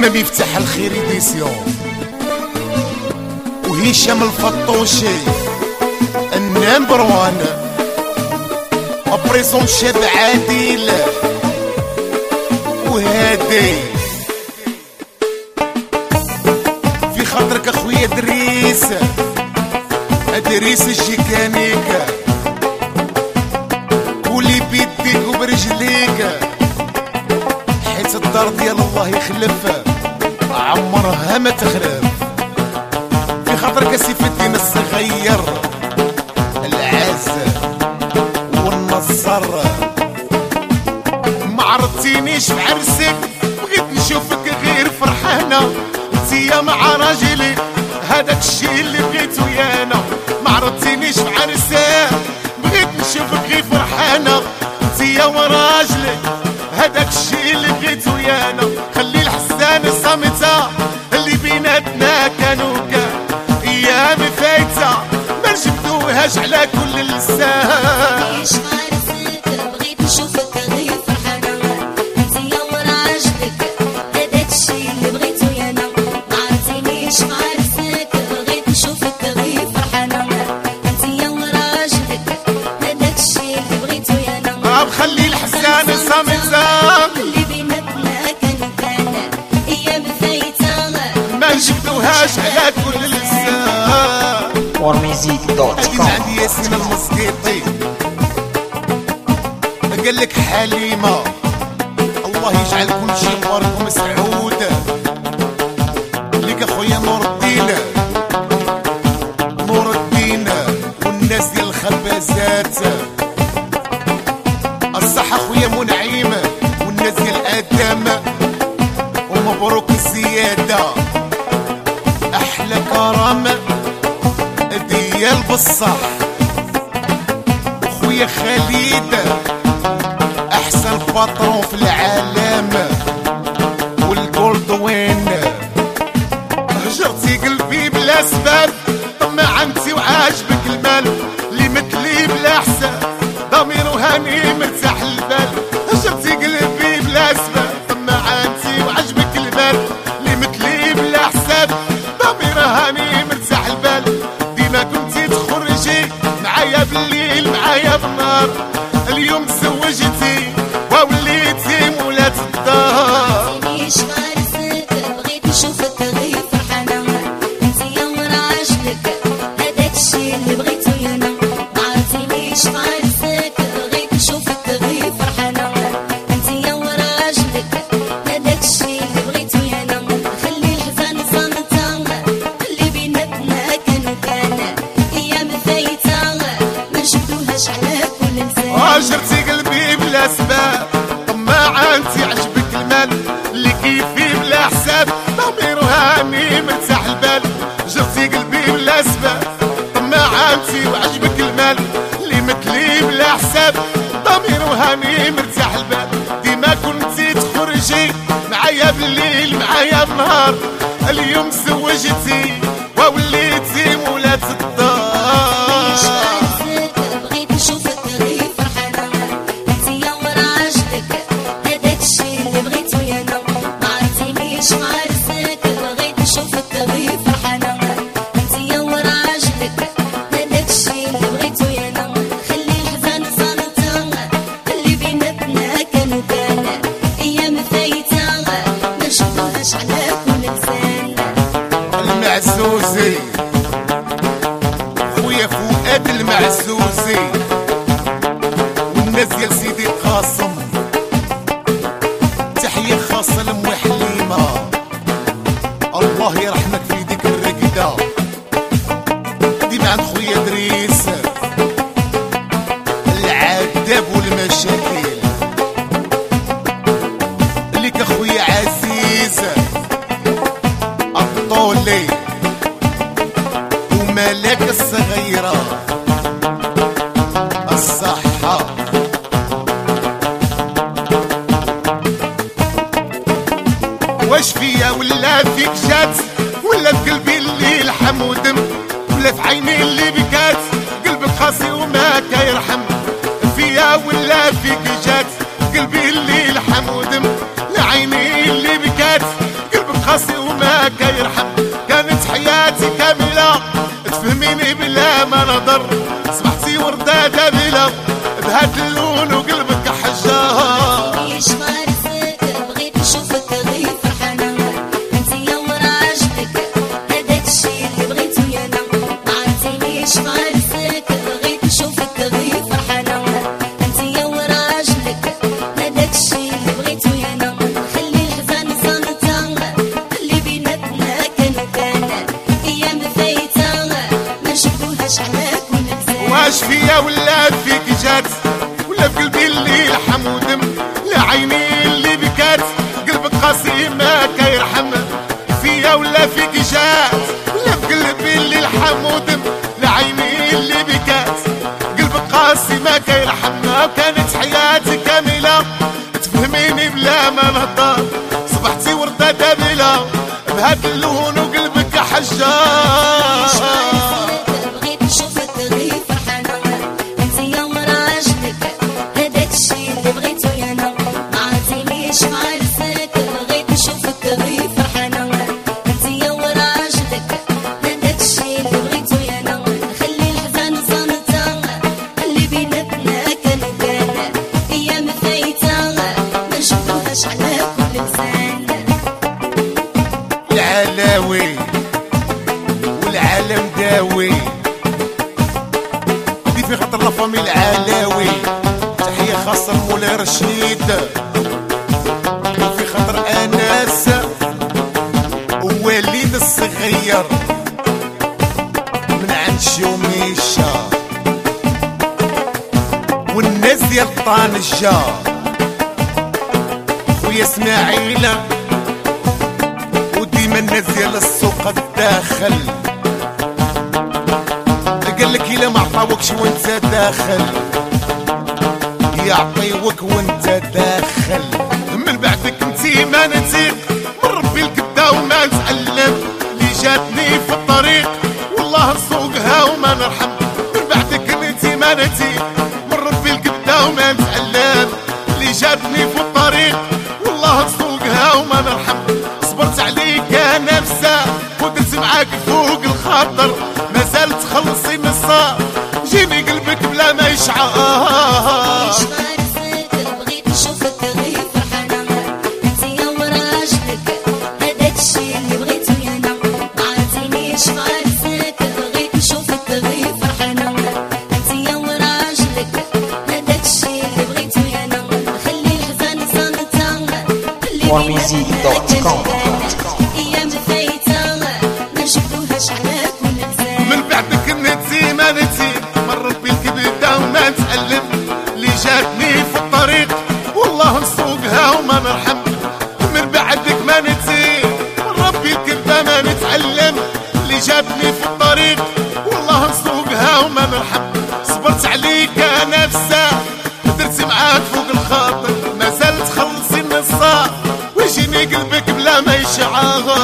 ديما بيفتح الخير ديسيون وهشام الفطوشي النمبر وان ابريزون شاب عادل وهادي في خاطرك اخويا دريس ادريس الجيكانيكا ولي بيديك وبرجليك حيت الدار ديال الله يخلف عمرها ما تخرب في خاطرك سيف الدين الصغير العز والنصر ما عرفتينيش في عرسك بغيت نشوفك غير فرحانه انتيا مع راجلي هذاك الشيء اللي بغيتو يانا ما عرفتينيش في عرسك بغيت نشوفك غير فرحانه انتيا وراجلك هذاك الشيء اللي بغيتو يانا خلي الحسان الصامته اللي بيناتنا كانوا ايام فايته ما نجبدوهاش على كل لسان بغيت نشوفك غير فرحانه انتيا وراجلك هذاك الشيء اللي بغيتو يانا ما عرفتينيش في عرسك بغيت نشوفك غير فرحانه انتيا وراجلك هذاك الشيء اللي بغيتو يانا خلي الحسان الصامته اللي بيناتنا كان ايام فايته ما نجبدوهاش على كل لسان warmusic.com. عندي ياسين المسقيطي قال لك حليمه الله يجعل كل شيء مبارك ومسعود ليك اخويا نور الدين والناس ديال الخبازات الصحة اخويا منعيم والناس ديال الادم ومبروك الزياده احلى كرم ديال بصح اخويا خالد احسن باترون في العالم والجولدوين هجرتي قلبي بلا سبب طمع انتي وعاجبك المال اللي مثلي بلا حساب ضمير وهاني مرتاح البال هجرتي قلبي بلا سبب طمع انتي وعاجبك المال اللي مثلي بلا حساب ضمير هاني مرتاح البال ديما كنتي تخرجي معايا بالليل معايا بالنهار اليوم تزوجتي ووليتي مولات الدار عرفتينيش في عرسك بغيت نشوفك غير فرحانه انتيا وراجلك هذاك الشيء اللي بغيتو يانا ما عرفتينيش في عرسك بغيت نشوفك غير فرحانه انتيا وراجلك هذاك الشيء اللي بغيتو يانا خلي الحزن صامته اللي بيناتنا كان ايام فايته ما نشدوهاش على كل لسان هجرتي قلبي بلا سباب طماعة انتي عجبك المال اللي كيفي بلا حساب ضمير وهاني مرتاح البال هجرتي قلبي بلا سباب طماعة انتي وعجبك المال اللي مثلي بلا حساب ضمير وهاني مرتاح البال ديما كنتي تخرجي معايا بالليل معايا بالنهار اليوم تزوجتي ووليتي مولات الدار بغيت نشوفك غير فرحانه انتيا وراجلك هذاك الشيء اللي بغيتو يانا ما عرفتينيش في عرسك بغيت نشوفك غير فرحانه انتيا وراجلك هذاك الشيء اللي بغيتو يانا خلي الحزن صامته اللي بيناتنا كان ايام فايته ما نشوفوهاش على كل لسان المعزوزي خويا فؤاد المعزوزي والناس ديال سيدي قاسم تحية خاصة لأم حليمة الله يرحمك في ديك الرقدة ديما عند خويا دريس العذاب والمشاكل ليك اخويا عزيز الطولي وملاك الصغيرة الصحة واش فيا ولا فيك جات ولا في قلبي اللي لحم ودم ولا في عيني اللي بكات قلبك قاسي وما كيرحم فيا ولا فيك جات قلبي اللي لحم ودم لعيني اللي بكات قلبك كيرحم. كانت حياتي كاملة تفهميني بلا ما نهضر، صبحتي وردة دابلة بهاد اللون وقلبك حجار. مانيش فارسك بغيت نشوفك غير فرحانة، انتيا وراجلك هداك الشي اللي بغيتو انا. ما عرفتينيش فارسك بغيت نشوفك غير فرحانة، انتيا وراجلك هداك الشي اللي بغيتو انا. خلي الحزن صنطة اللي بيناتنا كان ايام فايتة ما نشوفوهاش على كل لسان. واش فيا ولا فيك جات ولا في قلبي اللي لحم ودم، لعيني اللي بكات قلبك قاسي ما كيرحم. فيا ولا فيك جات ولا في قلبي اللي لحم ودم، لعيني اللي بكات قلبك قاسي ما كيرحم. كانت حياتي كاملة تفهميني بلا ما نهضر، صبحتي وردة دابلة بهاد اللون وقلبك حجار. بغيت نشوفك غير فرحانة، انتيا وراجلك هداك الشي اللي بغيتو انا. ما عرفتينيش فارسك بغيت نشوفك غير فرحانة، انتيا وراجلك هداك الشي اللي بغيتو انا. خلي الحزن صنطة اللي بيناتنا كان ايام فايتة ما نشوفوهاش على كل لسان. العلاوي والعالم داوي دي في خاطر لافامي العلاوي. تحية خاصة لمولاي رشيد وفي خاطر انس ووليد الصغير من عند شوميشة والناس ديال طنجة. خويا اسماعيل وديما الناس ديال السوق الداخل، قالك الا ما عطاوكش وانت داخل يعطيوك وانت داخل. من بعدك انتي ما نتيق من ربي الكدا وما نتعلم، اللي جاتني في الطريق والله نسوقها وما نرحم. من بعدك انتي ما نتيق من ربي الكدا وما نتعلم، اللي جاتني في الطريق والله نسوقها وما نرحم. صبرت عليك يا نفسه ودرت معاك فوق الخاطر، مازال تخلصي من الصار جيني قلبك بلا ما يشعر. فارسك بغيت نشوفك غير فرحانة، انتيا وراجلك هداك الشي اللي بغيتو انا. ما عرفتينيش فارسك بغيت نشوفك غير فرحانة، انتيا وراجلك هداك الشي اللي بغيتو انا. خلي الحزن صنطة اللي بيناتنا ايام فايتة ما نشوفوهاش على كل لسان. من بعدك نتي ما نتي من ربي الكبده وما نتألم، اللي جاتني في الطريق والله نسوقها وما نرحم. من بعدك ما نتي من ربي الكبده ما نتعلم، اللي جاتني في الطريق والله نسوقها وما نرحم. صبرت عليك يا نفسه درت معاك فوق الخاطر، مازال تخلصي من الصار ويجيني قلبك بلا ما يشعر.